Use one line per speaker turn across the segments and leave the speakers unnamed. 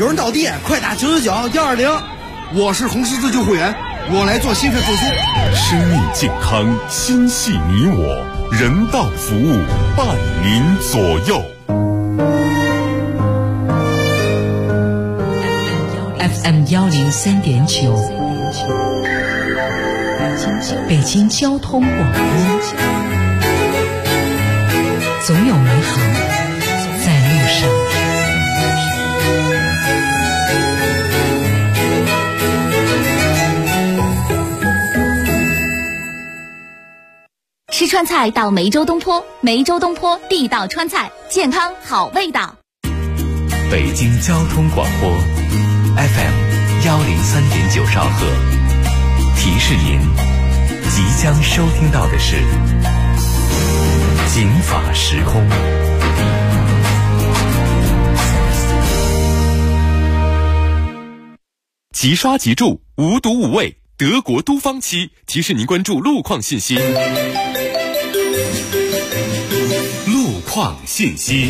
有人倒地，快打999-120。
我是红十字救护员，我来做心肺复苏。
生命健康，心系你我，人道服务伴您左右。
FM 103.9，北京交通广播，总有美好在路上。
吃川菜到梅州东坡，梅州东坡地道川菜，健康好味道。
北京交通广播 FM 103.9兆赫，提示您即将收听到的是警法时空。
即刷即住，无毒无味，德国都芳漆提示您关注路况信息。路况信息。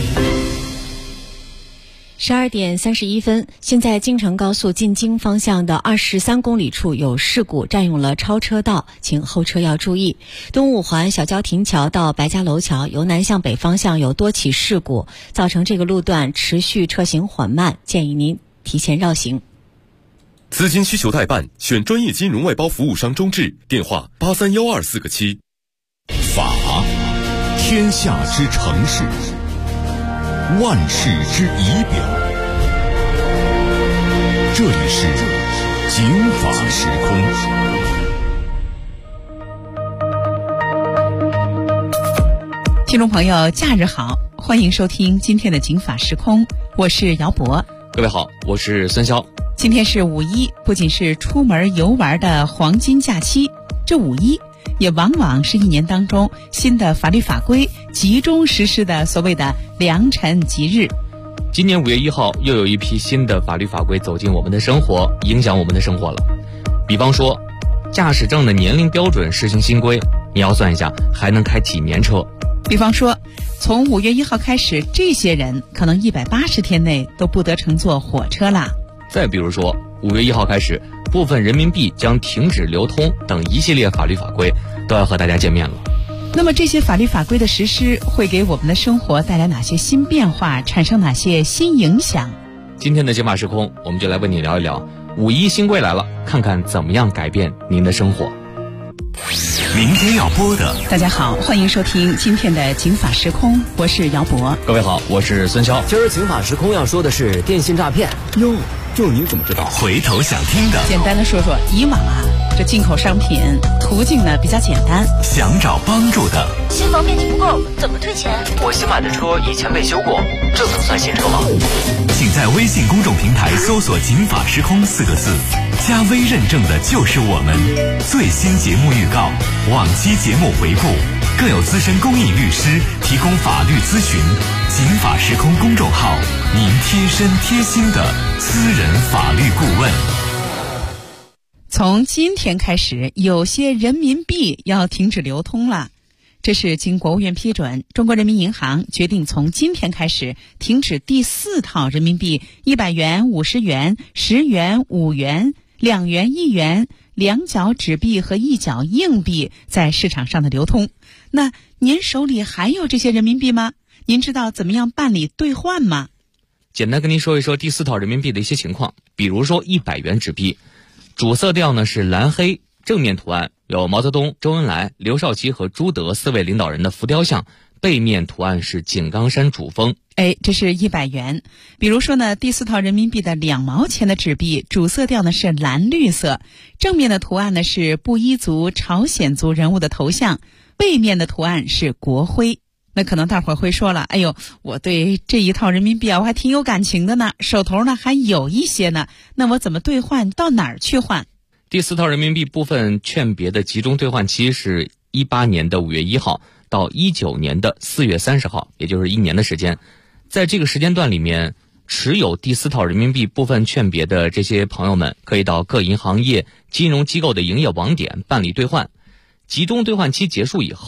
12点31分，现在京承高速进京方向的23公里处有事故，占用了超车道，请后车要注意。东五环小郊亭桥到白家楼桥由南向北方向有多起事故，造成这个路段持续车行缓慢，建议您提前绕行。
资金需求代办，选专业金融外包服务商中智，电话831247个7。
法，天下之城市，万世之仪表。这里是警法时空。
听众朋友，假日好，欢迎收听今天的警法时空，我是姚博。
各位好，我是孙潇。
今天是五一，不仅是出门游玩的黄金假期，这五一也往往是一年当中新的法律法规集中实施的所谓的良辰吉日。
今年5月1号又有一批新的法律法规走进我们的生活，影响我们的生活了。比方说驾驶证的年龄标准实行新规，你要算一下还能开几年车。
比方说从5月1号开始，这些人可能180天内都不得乘坐火车啦。
再比如说5月1号开始，部分人民币将停止流通等一系列法律法规都要和大家见面了。
那么这些法律法规的实施会给我们的生活带来哪些新变化，产生哪些新影响？
今天的警法时空，我们就来为你聊一聊五一新规来了，看看怎么样改变您的生活。
明天要播的，
大家好，欢迎收听今天的警法时空，我是姚博。
各位好，我是孙潇。
今儿警法时空要说的是电信诈骗。
哟，就你怎么知道？
回头想听的，
简单的说说以往这进口商品途径呢比较简单，
想找帮助的，
新房面积不够怎么退钱？
我新买的车以前被修过，这能算新车吗？
请在微信公众平台搜索警法时空4个字，加微认证的就是我们。最新节目预告，往期节目回顾，更有资深公益律师提供法律咨询。警法时空公众号，您贴身贴心的私人法律顾问。
从今天开始，有些人民币要停止流通了。这是经国务院批准，中国人民银行决定从今天开始停止第4套人民币100元、50元、10元、5元、2元、1元、2角纸币和1角硬币在市场上的流通。那您手里还有这些人民币吗？您知道怎么样办理兑换吗？
简单跟您说一说第4套人民币的一些情况。比如说100元纸币，主色调呢是蓝黑，正面图案有毛泽东、周恩来、刘少奇和朱德4位领导人的浮雕像，背面图案是井冈山主峰。
这是100元。比如说呢，第4套人民币的2毛钱的纸币，主色调呢是蓝绿色，正面的图案呢是布依族、朝鲜族人物的头像，背面的图案是国徽。那可能大伙儿会说了，哎呦，我对这一套人民币我还挺有感情的呢，手头呢还有一些呢，那我怎么兑换，到哪儿去换？
第4套人民币部分券别的集中兑换期是18年的5月1号到19年的4月30号，也就是1年的时间。在这个时间段里面，持有第4套人民币部分券别的这些朋友们，可以到各银行业金融机构的营业网点办理兑换。集中兑换期结束以后，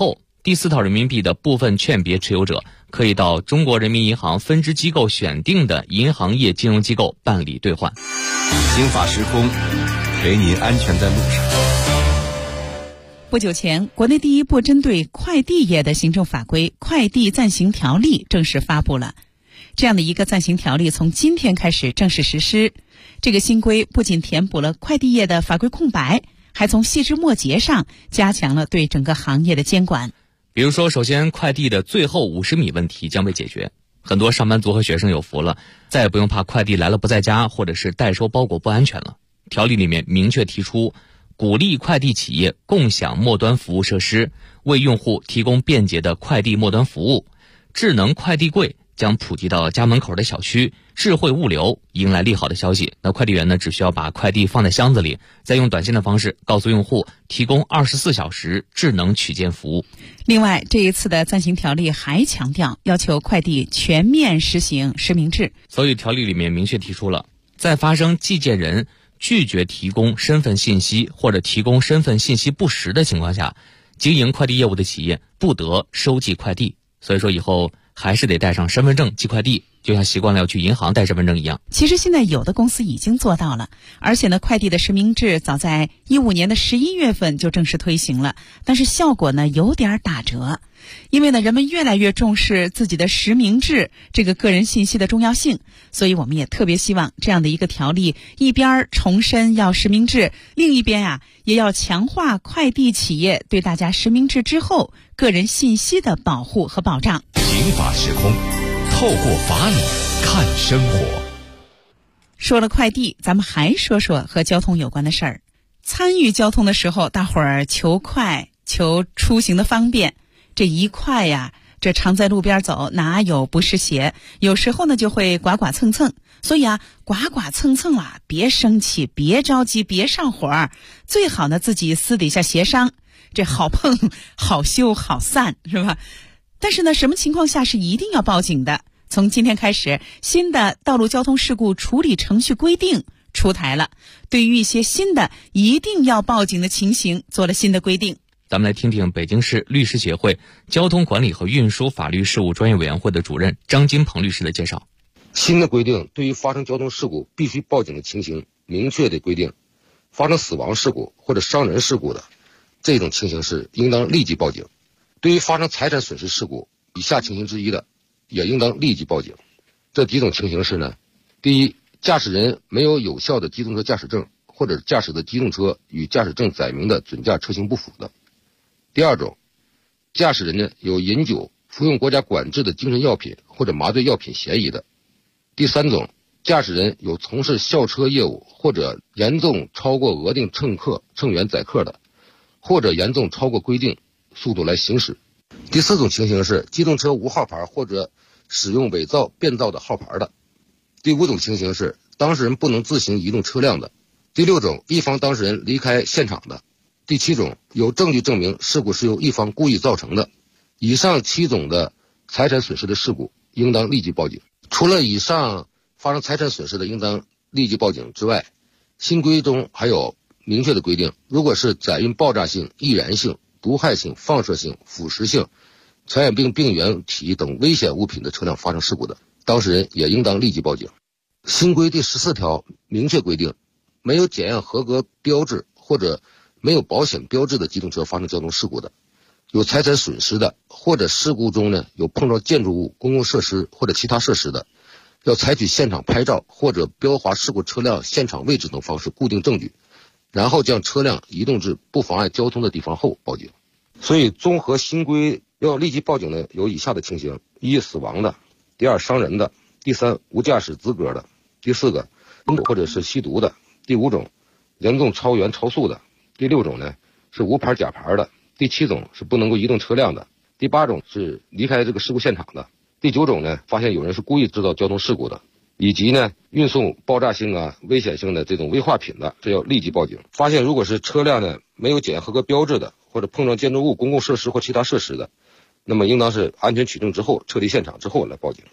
第4套人民币的部分券别持有者可以到中国人民银行分支机构选定的银行业金融机构办理兑换。
刑法时空，陪您安全在路上。
不久前，国内第一部针对快递业的行政法规《快递暂行条例》正式发布了。这样的一个暂行条例从今天开始正式实施。这个新规不仅填补了快递业的法规空白，还从细枝末节上加强了对整个行业的监管。
比如说，首先快递的最后50米问题将被解决，很多上班族和学生有福了，再也不用怕快递来了不在家，或者是代收包裹不安全了。条例里面明确提出，鼓励快递企业共享末端服务设施，为用户提供便捷的快递末端服务。智能快递柜将普及到家门口的小区，智慧物流迎来利好的消息。那快递员呢，只需要把快递放在箱子里，再用短信的方式告诉用户，提供24小时智能取件服务。
另外，这一次的暂行条例还强调，要求快递全面实行实名制。
所以条例里面明确提出了，在发生寄件人拒绝提供身份信息或者提供身份信息不实的情况下，经营快递业务的企业不得收寄快递。所以说以后还是得带上身份证寄快递，就像习惯了要去银行带身份证一样。
其实现在有的公司已经做到了，而且呢，快递的实名制早在2015年的11月份就正式推行了，但是效果呢有点打折。因为呢，人们越来越重视自己的实名制这个个人信息的重要性，所以我们也特别希望这样的一个条例，一边重申要实名制，另一边也要强化快递企业对大家实名制之后个人信息的保护和保障。
刑法时空，透过法理看生活。
说了快递，咱们还说说和交通有关的事儿。参与交通的时候，大伙儿求快，求出行的方便。这一快呀，这常在路边走，哪有不湿鞋？有时候呢就会剐剐蹭蹭，所以剐剐蹭蹭别生气，别着急，别上火，最好呢自己私底下协商，这好碰好修好散，是吧？但是呢，什么情况下是一定要报警的？从今天开始，新的道路交通事故处理程序规定出台了，对于一些新的一定要报警的情形做了新的规定。
咱们来听听北京市律师协会交通管理和运输法律事务专业委员会的主任张金鹏律师的介绍。
新的规定对于发生交通事故必须报警的情形，明确的规定，发生死亡事故或者伤人事故的这种情形是应当立即报警。对于发生财产损失事故以下情形之一的，也应当立即报警。这几种情形是呢，第一，驾驶人没有有效的机动车驾驶证，或者驾驶的机动车与驾驶证载明的准驾车型不符的。第二种，驾驶人呢有饮酒、服用国家管制的精神药品或者麻醉药品嫌疑的。第三种，驾驶人有从事校车业务或者严重超过额定乘员载客的，或者严重超过规定速度来行驶。第四种情形是机动车无号牌或者使用伪造、变造的号牌的。第五种情形是当事人不能自行移动车辆的。第六种，一方当事人离开现场的。第七种，有证据证明事故是由一方故意造成的。以上7种的财产损失的事故应当立即报警。除了以上发生财产损失的应当立即报警之外，新规中还有明确的规定，如果是载运爆炸性、易燃性、毒害性、放射性、腐蚀性、传染病病原体等危险物品的车辆发生事故的，当事人也应当立即报警。新规第14条明确规定，没有检验合格标志或者没有保险标志的机动车发生交通事故的，有财产损失的，或者事故中呢有碰撞建筑物、公共设施或者其他设施的，要采取现场拍照或者标划事故车辆现场位置等方式固定证据，然后将车辆移动至不妨碍交通的地方后报警。所以综合新规要立即报警的有以下的情形：一、死亡的；第二、伤人的；第三、无驾驶资格的；第四个，或者是吸毒的；第五种，严重超员超速的；第六种呢是无牌假牌的；第七种是不能够移动车辆的；第八种是离开这个事故现场的；第九种呢发现有人是故意制造交通事故的，以及呢运送爆炸性危险性的这种危化品的，这要立即报警。发现如果是车辆呢没有检验合格标志的，或者碰撞建筑物、公共设施或其他设施的，那么应当是安全取证之后撤离现场之后来报警。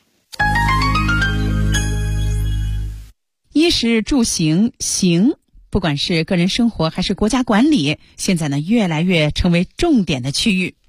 衣食住行，不管是个人生活还是国家管理，现在呢越来越成为重点的区域。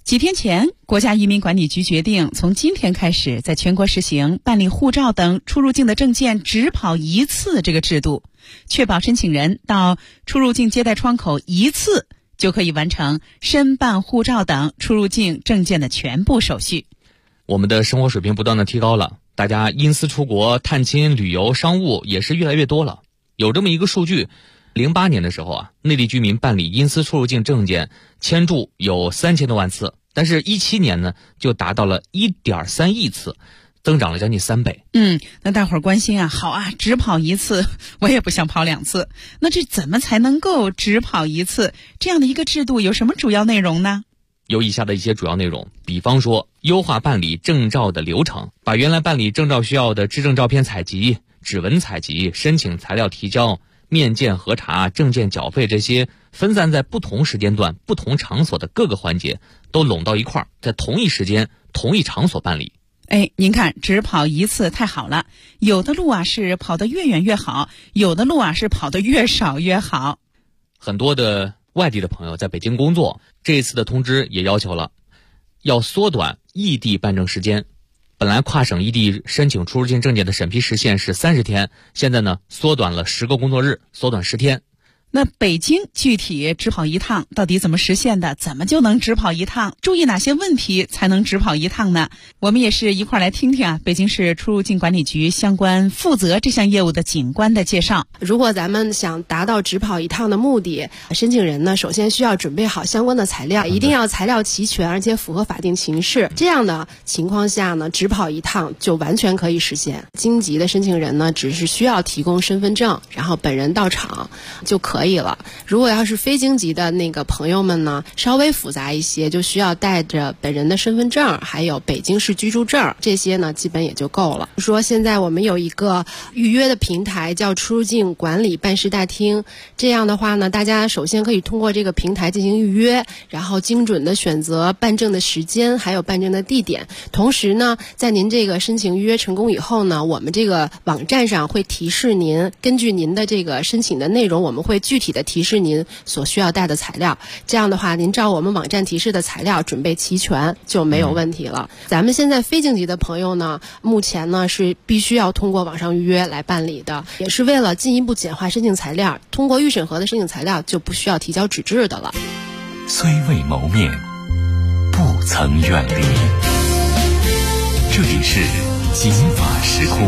几天前，国家移民管理局决定从今天开始在全国实行办理护照等出入境的证件只跑一次这个制度，确保申请人到出入境接待窗口一次就可以完成申办护照等出入境证件的全部手续。
我们的生活水平不断的提高了，大家因私出国探亲、旅游、商务也是越来越多了。有这么一个数据，08年的时候内地居民办理因私出入境证件签注有3000多万次，但是17年呢就达到了1.3亿次，增长了将近3倍。
那大伙儿关心好啊，只跑一次，我也不想跑2次。那这怎么才能够只跑一次？这样的一个制度有什么主要内容呢？
有以下的一些主要内容，比方说优化办理证照的流程，把原来办理证照需要的质证照片采集、指纹采集、申请材料提交、面见核查、证件缴费这些分散在不同时间段、不同场所的各个环节都拢到一块儿，在同一时间、同一场所办理。
您看只跑一次太好了，有的路是跑得越远越好，有的路是跑得越少越好。
很多的外地的朋友在北京工作，这一次的通知也要求了，要缩短异地办证时间。本来跨省异地申请出入境证件的审批时限是30天，现在呢缩短了10个工作日，缩短10天。
那北京具体只跑一趟到底怎么实现的？怎么就能只跑一趟？注意哪些问题才能只跑一趟呢？我们也是一块来听听北京市出入境管理局相关负责这项业务的警官的介绍。
如果咱们想达到只跑一趟的目的，申请人呢首先需要准备好相关的材料，一定要材料齐全，而且符合法定情事。这样的情况下呢，只跑一趟就完全可以实现。京籍的申请人呢，只是需要提供身份证，然后本人到场就可以了。如果要是非京籍的那个朋友们呢，稍微复杂一些，就需要带着本人的身份证，还有北京市居住证，这些呢基本也就够了。说现在我们有一个预约的平台叫出入境管理办事大厅，这样的话呢，大家首先可以通过这个平台进行预约，然后精准的选择办证的时间，还有办证的地点。同时呢，在您这个申请预约成功以后呢，我们这个网站上会提示您，根据您的这个申请的内容，我们会具体的提示您所需要带的材料。这样的话，您照我们网站提示的材料准备齐全就没有问题了。咱们现在非京籍的朋友呢，目前呢是必须要通过网上预约来办理的，也是为了进一步简化申请材料。通过预审核的申请材料就不需要提交纸质的了。
虽未谋面，不曾远离。这里是警法时空。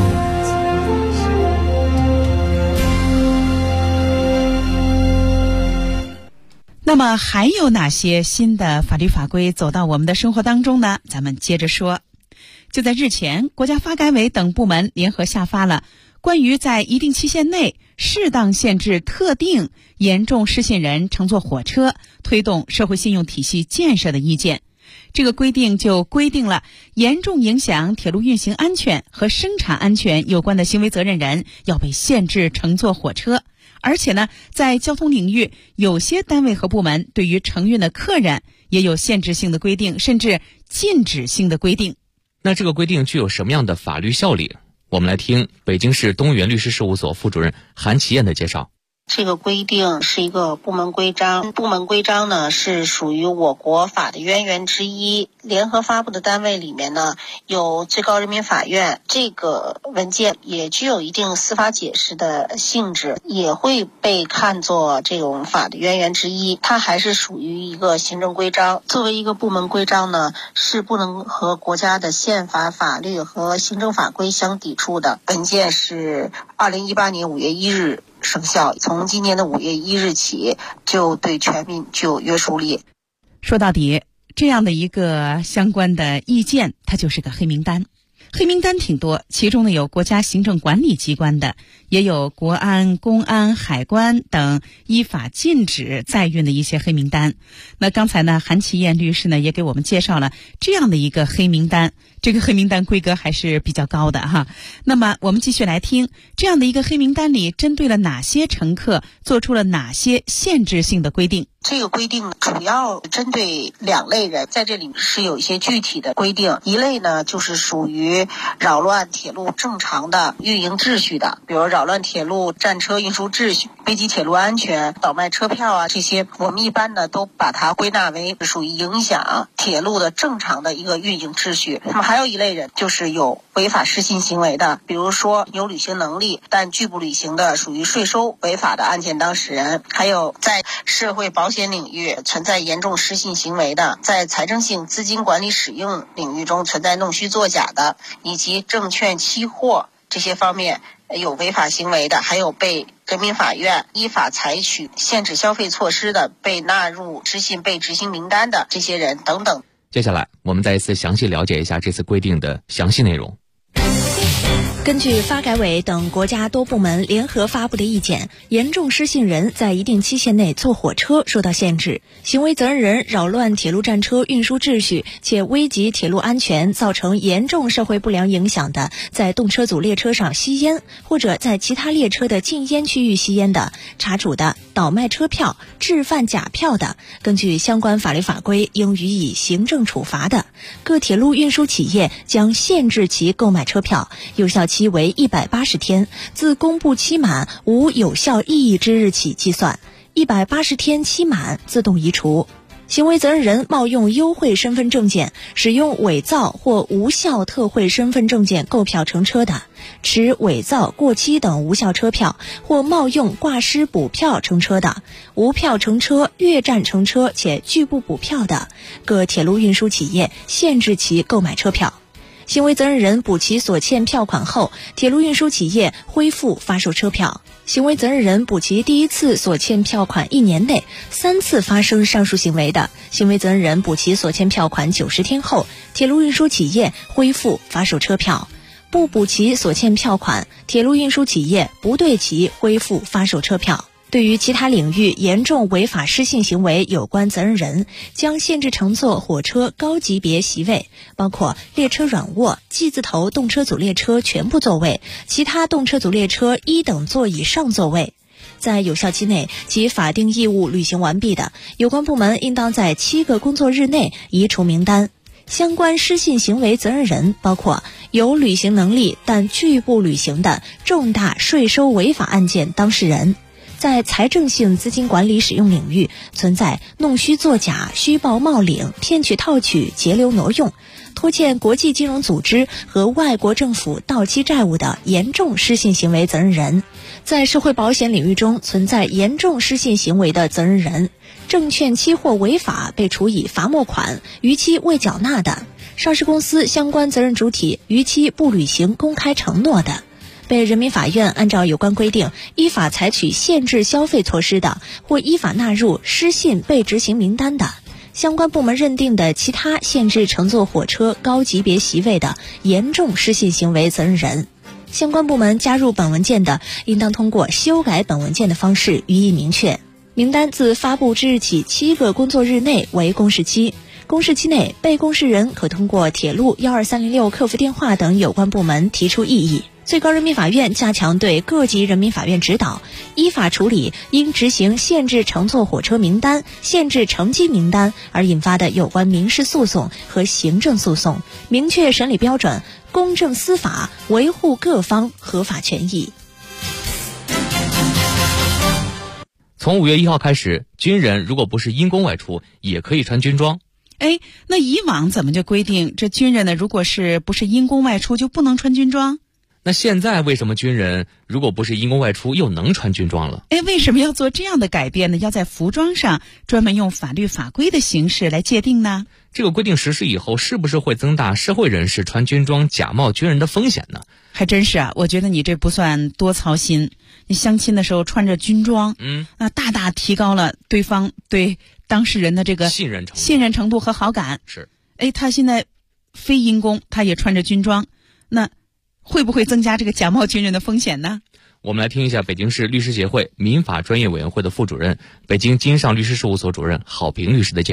那么还有哪些新的法律法规走到我们的生活当中呢？咱们接着说。就在日前，国家发改委等部门联合下发了关于在一定期限内适当限制特定严重失信人乘坐火车，推动社会信用体系建设的意见。这个规定就规定了严重影响铁路运行安全和生产安全有关的行为责任人要被限制乘坐火车。而且呢，在交通领域，有些单位和部门对于承运的客人也有限制性的规定，甚至禁止性的规定。
那这个规定具有什么样的法律效力？我们来听北京市东源律师事务所副主任韩其燕的介绍。
这个规定是一个部门规章，部门规章呢是属于我国法的渊源之一。联合发布的单位里面呢，有最高人民法院，这个文件也具有一定司法解释的性质，也会被看作这种法的渊源之一。它还是属于一个行政规章，作为一个部门规章呢，是不能和国家的宪法、法律和行政法规相抵触的。文件是2018年5月1日生效，从今年的5月1日起就对全民具有约束力。
说到底，这样的一个相关的意见，它就是个黑名单。黑名单挺多，其中呢有国家行政管理机关的，也有国安、公安、海关等依法禁止载运的一些黑名单。那刚才呢，韩其燕律师呢也给我们介绍了这样的一个黑名单，这个黑名单规格还是比较高的哈。那么我们继续来听，这样的一个黑名单里针对了哪些乘客做出了哪些限制性的规定。
这个规定主要针对2类人，在这里是有一些具体的规定。一类呢，就是属于扰乱铁路正常的运营秩序的，比如扰乱铁路战车运输秩序、危及铁路安全、倒卖车票啊，这些我们一般呢都把它归纳为属于影响铁路的正常的一个运营秩序。那么还有一类人，就是有违法失信行为的，比如说有履行能力但拒不履行的，属于税收违法的案件当事人，还有在社会保险领域存在严重失信行为的，在财政性资金管理使用领域中存在弄虚作假的，以及证券期货这些方面有违法行为的，还有被人民法院依法采取限制消费措施的，被纳入失信被执行名单的这些人等等。
接下来我们再一次详细了解一下这次规定的详细内容。
根据发改委等国家多部门联合发布的意见，严重失信人在一定期限内坐火车受到限制，行为责任人扰乱铁路战车运输秩序且危及铁路安全，造成严重社会不良影响的，在动车组列车上吸烟或者在其他列车的禁烟区域吸烟的、查处的、倒卖车票、制贩假票的，根据相关法律法规应予以行政处罚的，各铁路运输企业将限制其购买车票，有效期为180天，自公布期满无有效意义之日起计算，180天期满自动移除。行为责任人冒用优惠身份证件、使用伪造或无效特惠身份证件购票乘车的，持伪造、过期等无效车票或冒用挂失补票乘车的，无票乘车、越站乘车且拒不补票的，各铁路运输企业限制其购买车票。行为责任人补齐所欠票款后，铁路运输企业恢复发售车票。行为责任人补齐第一次所欠票款1年内3次发生上述行为的，行为责任人补齐所欠票款90天后，铁路运输企业恢复发售车票。不补齐所欠票款，铁路运输企业不对其恢复发售车票。对于其他领域严重违法失信行为有关责任人，将限制乘坐火车高级别席位，包括列车软卧、G 字头动车组列车全部座位，其他动车组列车1等座以上座位。在有效期内其法定义务履行完毕的，有关部门应当在7个工作日内移除名单。相关失信行为责任人包括有履行能力但拒不履行的重大税收违法案件当事人，在财政性资金管理使用领域存在弄虚作假、虚报冒领、骗取套取、截留挪用、拖欠国际金融组织和外国政府到期债务的严重失信行为责任人，在社会保险领域中存在严重失信行为的责任人，证券期货违法被处以罚没款逾期未缴纳的，上市公司相关责任主体逾期不履行公开承诺的，被人民法院按照有关规定依法采取限制消费措施的，或依法纳入失信被执行名单的，相关部门认定的其他限制乘坐火车高级别席位的严重失信行为责任人。相关部门加入本文件的，应当通过修改本文件的方式予以明确。名单自发布之日起7个工作日内为公示期，公示期内被公示人可通过铁路12306客服电话等有关部门提出异议。最高人民法院加强对各级人民法院指导，依法处理因执行限制乘坐火车名单、限制乘机名单而引发的有关民事诉讼和行政诉讼，明确审理标准，公正司法，维护各方合法权益。
从5月1号开始，军人如果不是因公外出，也可以穿军装。
那以往怎么就规定这军人呢，如果是不是因公外出就不能穿军装？
那现在为什么军人如果不是因公外出又能穿军装了？
为什么要做这样的改变呢？要在服装上专门用法律法规的形式来界定呢？
这个规定实施以后，是不是会增大社会人士穿军装假冒军人的风险呢？
还真是啊，我觉得你这不算多操心。你相亲的时候穿着军装，那大大提高了对方对当事人的这个信任程度和好感。
是，
他现在非因公，他也穿着军装，那会不会增加这个假冒军人的风险呢？
我们来听一下北京市律师协会民法专业委员会的副主任、北京金上律师事务所主任郝平律师的介绍。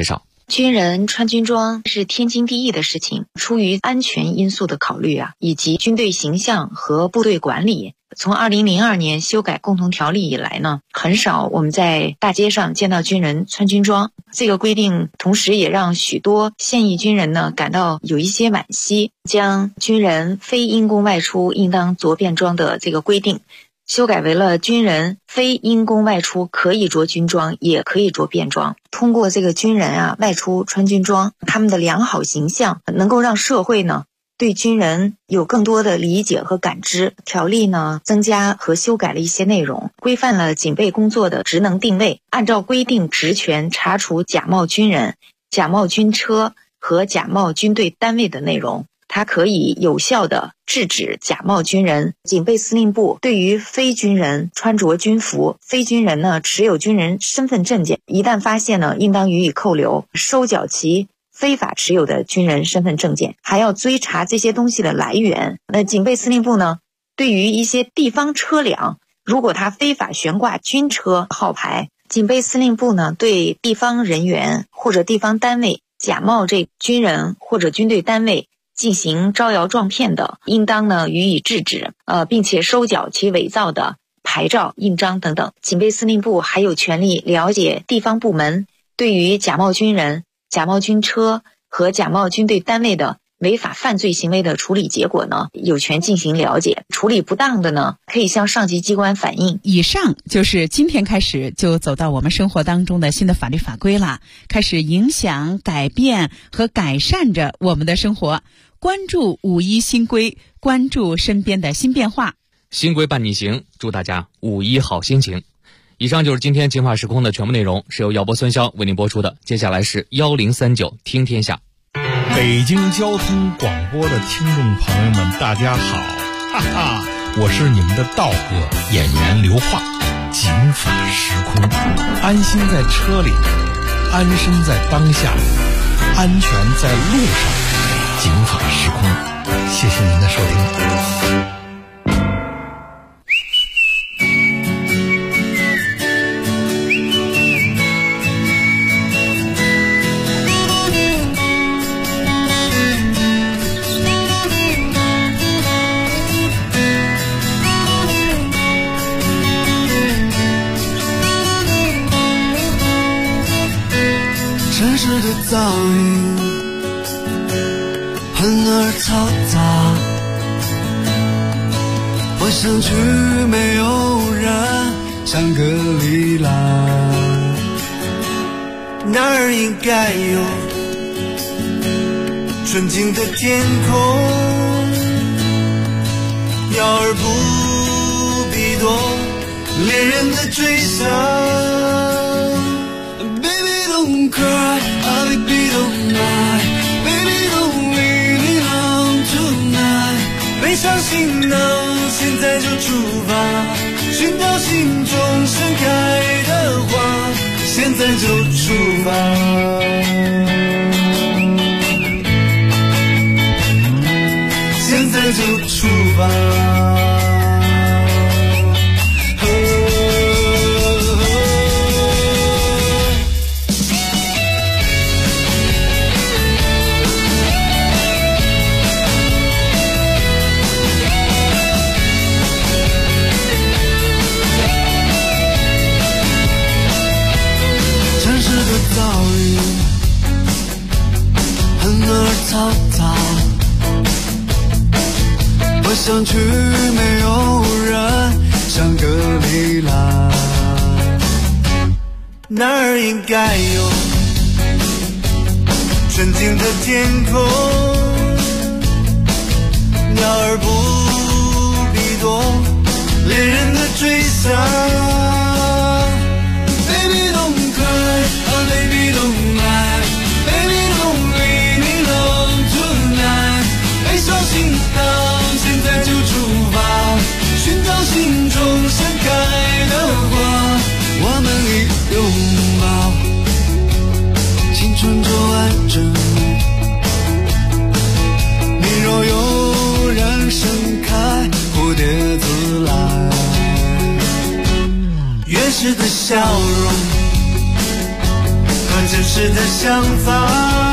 军人穿军装是天经地义的事情，出于安全因素的考虑以及军队形象和部队管理，从2002年修改共同条例以来呢，很少我们在大街上见到军人穿军装。这个规定同时也让许多现役军人呢感到有一些惋惜，将军人非因公外出应当着便装的这个规定修改为了军人非因公外出可以着军装也可以着便装。通过这个军人外出穿军装，他们的良好形象能够让社会呢对军人有更多的理解和感知。条例呢增加和修改了一些内容，规范了警备工作的职能定位，按照规定职权查处假冒军人、假冒军车和假冒军队单位的内容。它可以有效地制止假冒军人。警备司令部对于非军人穿着军服、非军人呢持有军人身份证件，一旦发现呢，应当予以扣留，收缴其非法持有的军人身份证件，还要追查这些东西的来源。那警备司令部呢，对于一些地方车辆，如果他非法悬挂军车号牌，警备司令部呢对地方人员或者地方单位假冒这军人或者军队单位进行招摇撞骗的，应当呢予以制止，并且收缴其伪造的牌照、印章等等。警备司令部还有权利了解地方部门对于假冒军人、假冒军车和假冒军队单位的违法犯罪行为的处理结果呢，有权进行了解。处理不当的呢，可以向上级机关反映。
以上就是今天开始就走到我们生活当中的新的法律法规了，开始影响、改变和改善着我们的生活。关注5·1新规，关注身边的新变化。
新规伴你行，祝大家5·1好心情。以上就是今天警法时空的全部内容，是由姚波、孙潇为您播出的。接下来是1039听天下。
北京交通广播的听众朋友们，大家好，哈哈，我是你们的道哥演员刘化。警法时空，安心在车里，安身在当下，安全在路上。警法时空，谢谢您的收听。
城市的噪音很而嘈杂，我想去没有人香格里拉，那儿应该有纯净的天空，鸟儿不必多恋人的追想。Don't cry, oh baby don't cry, baby don't leave me alone tonight。 背上行囊，现在就出发，寻找心中盛开的花，现在就出发，现在就出发。嘈杂，我想去没有人香格里拉，那儿应该有纯净的天空，鸟儿不必多恋人的追想。Baby don't cry, oh baby don't lie, baby don't leave me alone tonight。 背上行囊，现在就出发，寻找心中盛开的花，我们一拥抱，青春就完整。你若有人盛开，蝴蝶自来，原始的笑容和真实实的想法，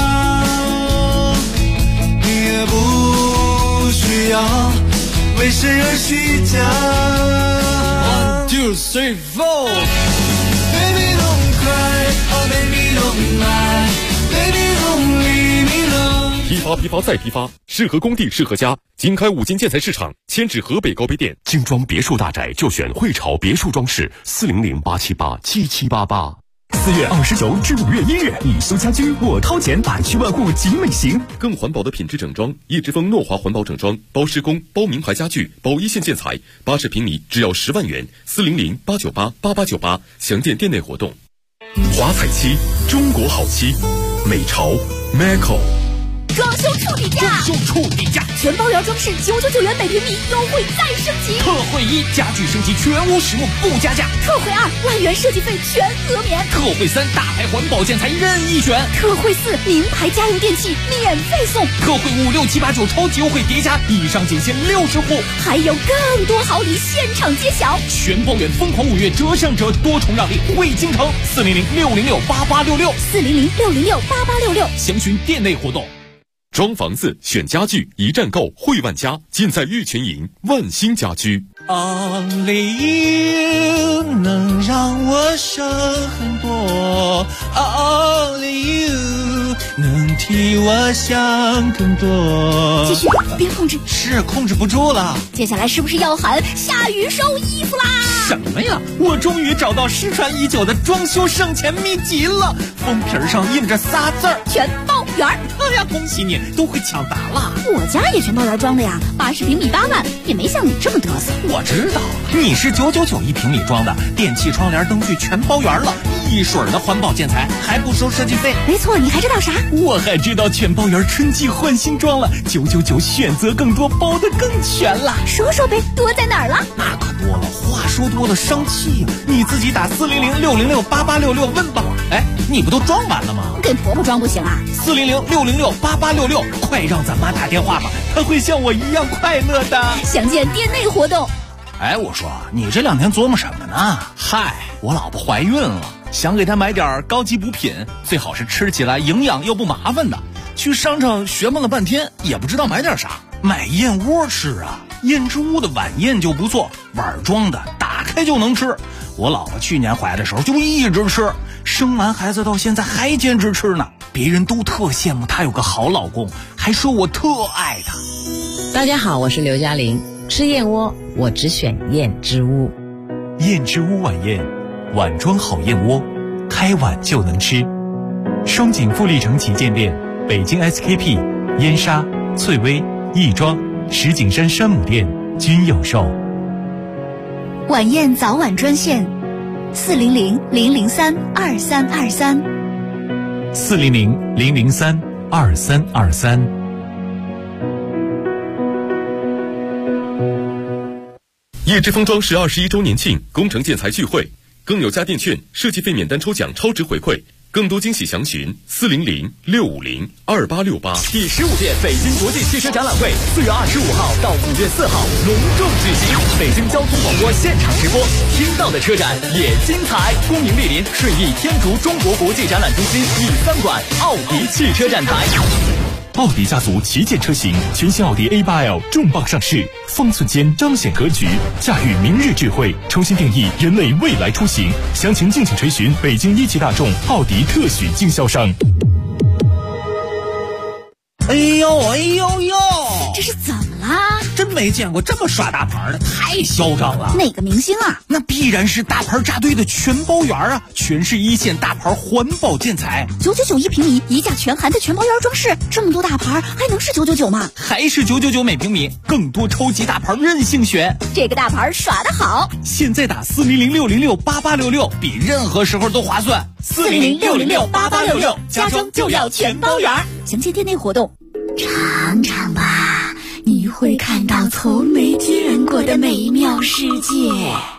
你也不需要为谁而虚假。1, 2, 3, 4 Baby don't cry, oh baby don't lie, baby don't leave me alone。
批发再批发，适合工地适合家。经开5金建材市场，迁至河北高碑店。精装别墅大宅就选汇潮别墅装饰，400-878-7788。4月29至5月1日，你修家居，我掏钱，百区万户集美行。更环保的品质整装，叶之峰诺华环保整装，包施工，包名牌家具，包一线建材，80平米只要10万元，400-898-8898，详见店内活动。华彩漆，中国好漆，美潮 Maco。
装修处底价，全包圆装饰999元每平米，优惠再升级。
特惠1，家具升级全屋实木不加价。
特惠2，万元设计费全额免。
特惠3，大牌环保建材任意选。
特惠4，名牌家用电器免费送。
特惠5、6、7、8、9超级优惠叠加，以上仅限60户，
还有更多好礼现场揭晓。
全包圆疯狂5月折上折，多重让利惠京城，400-606-8866，400-606-8866，详询店内活动。
装房子选家具，一站购汇万家，尽在玉泉营万兴家居。
Only you 能让我省很多 ，Only you 能替我想更多。
继续，别控制，
是控制不住了。
接下来是不是要喊下雨收衣服啦？
什么呀？我终于找到失传已久的装修省钱秘籍了，封皮上印着仨字儿：
全包圆。
哎呀，恭喜你，都会抢答了。
我家也全包圆装的呀，80平米8万，也没像你这么嘚瑟。
我知道，你是999一平米装的，电器、窗帘、灯具全包圆了，一水的环保建材，还不收设计费。
没错，你还知道啥？
我还知道全包圆春季换新装了，999选择更多，包得更全了。
说说呗，多在哪儿了？
那可多了，话说多了伤气呀。你自己打400-606-8866问吧。哎，你不都装完了吗？
给婆婆装不行啊
？400-606-8866，快让咱妈打电话吧，她会像我一样快乐的。
详见店内活动。
哎，我说你这2天琢磨什么呢？嗨，我老婆怀孕了，想给她买点高级补品，最好是吃起来营养又不麻烦的。去商场学问了半天，也不知道买点啥。买燕窝吃啊，燕之屋的晚宴就不错，碗装的，打开就能吃。我老婆去年怀的时候就一直吃，生完孩子到现在还坚持吃呢。别人都特羡慕她有个好老公，还说我特爱她。
大家好，我是刘嘉玲。吃燕窝，我只选燕之屋。
燕之屋晚宴，碗装好燕窝，开碗就能吃。双井富力城旗舰店、北京 SKP、燕莎、翠微、亦庄、石景山山姆店均有售。
晚宴早晚专线：400-003-2323。
400-003-2323。
叶之峰装饰21周年庆工程建材聚会，更有家电券、设计费免单抽奖超值回馈，更多惊喜详询400-650-2868。
第15届北京国际汽车展览会4月25号到5月4号隆重举行，北京交通广播现场直播，听到的车展也精彩。恭迎莅临顺义天竺中国国际展览中心第3馆奥迪汽车展台。奥迪家族旗舰车型，全新奥迪 A8L 重磅上市，方寸间彰显格局，驾驭明日智慧，重新定义人类未来出行。详情敬请垂询北京一汽大众奥迪特许经销商。
哎呦哎呦呦，
这是怎么啦？
真没见过这么耍大牌的，太嚣张了。
哪个明星啊？
那必然是大牌扎堆的全包圆啊，全是一线大牌环保建材
，999一平米，一价全含的全包圆装饰，这么多大牌还能是999吗？
还是999每平米，更多超级大牌任性选。
这个大牌耍得好，
现在打400-606-8866，比任何时候都划算。
400-606-8866，家装就要全包圆。详见店内活动。尝尝吧，你会看到从没见过的美妙世界。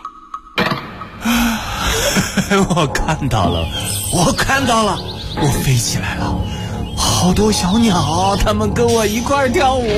我看到了，我我飞起来了，好多小鸟，它们跟我一块跳舞。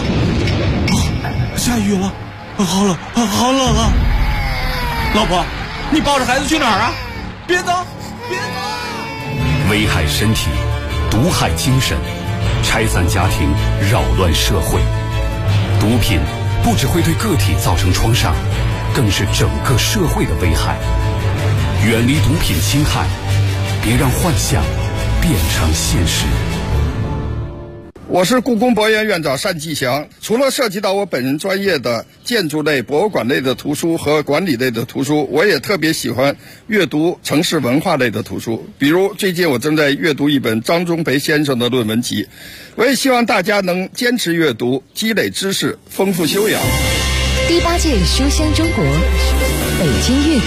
下雨了，好冷啊！老婆，你抱着孩子去哪儿啊？别走！
危害身体，毒害精神，拆散家庭，扰乱社会。毒品不只会对个体造成创伤，更是整个社会的危害。远离毒品侵害，别让幻想变成现实。
我是故宫博物院院长单霁翔。除了涉及到我本人专业的建筑类、博物馆类的图书和管理类的图书，我也特别喜欢阅读城市文化类的图书。比如最近我正在阅读一本张忠培先生的论文集。我也希望大家能坚持阅读，积累知识，丰富修养。
第8届书香中国北京阅读